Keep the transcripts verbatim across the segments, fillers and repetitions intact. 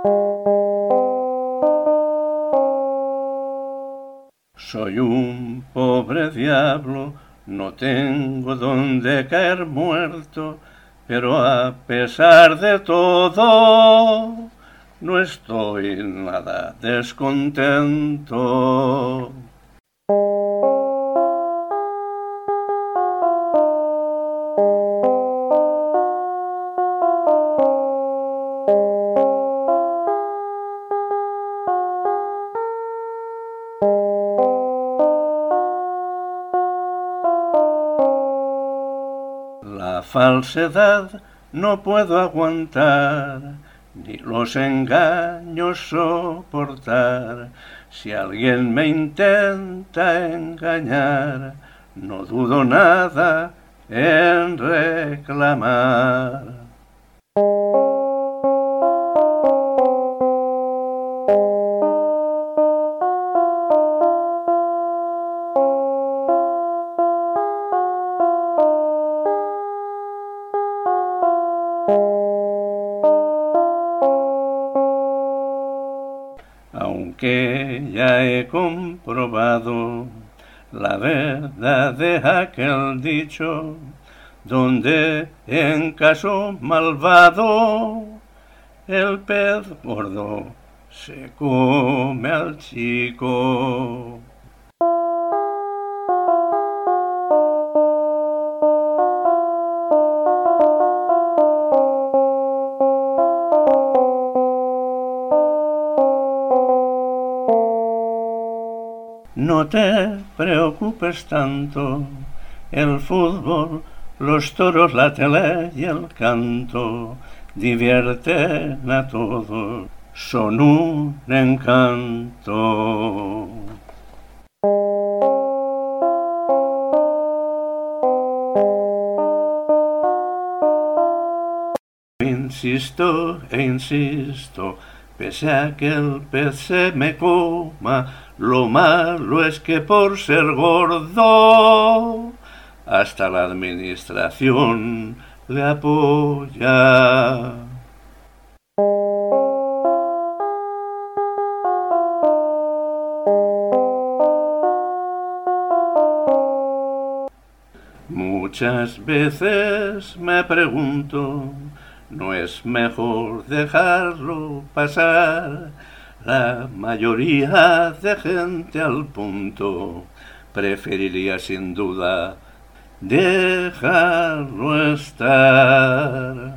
Soy un pobre diablo, no tengo dónde caer muerto, pero a pesar de todo, no estoy nada descontento. La falsedad no puedo aguantar, ni los engaños soportar. Si alguien me intenta engañar, no dudo nada en reclamar. Aunque ya he comprobado la verdad de aquel dicho, donde en caso malvado el pez gordo se come al chico. No te preocupes tanto, el fútbol, los toros, la tele y el canto divierten a todos, son un encanto. Insisto e insisto, pese a que el pez se me coma, lo malo es que por ser gordo, hasta la administración le apoya. Muchas veces me pregunto, ¿no es mejor dejarlo pasar? La mayoría de gente al punto preferiría sin duda dejarlo estar.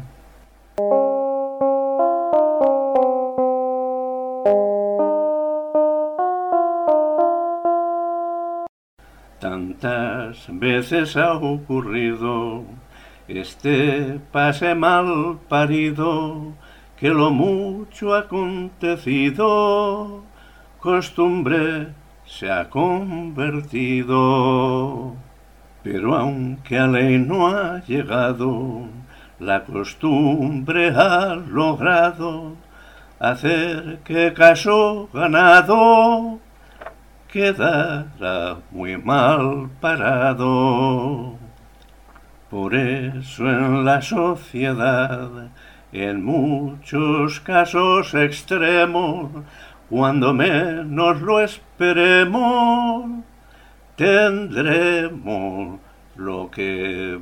Tantas veces ha ocurrido este pase mal parido, que lo mucho acontecido costumbre se ha convertido. Pero aunque a ley no ha llegado, la costumbre ha logrado hacer que caso ganado quedara muy mal parado. Por eso en la sociedad, en muchos casos extremos, cuando menos lo esperemos, tendremos lo que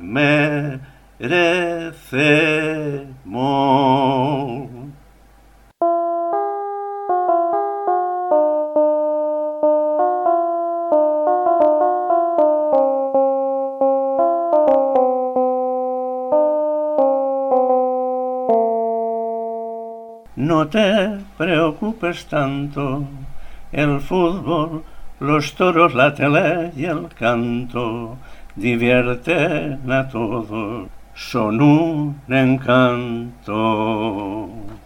merecemos. No te preocupes tanto, el fútbol, los toros, la tele y el canto divierten a todos, son un encanto.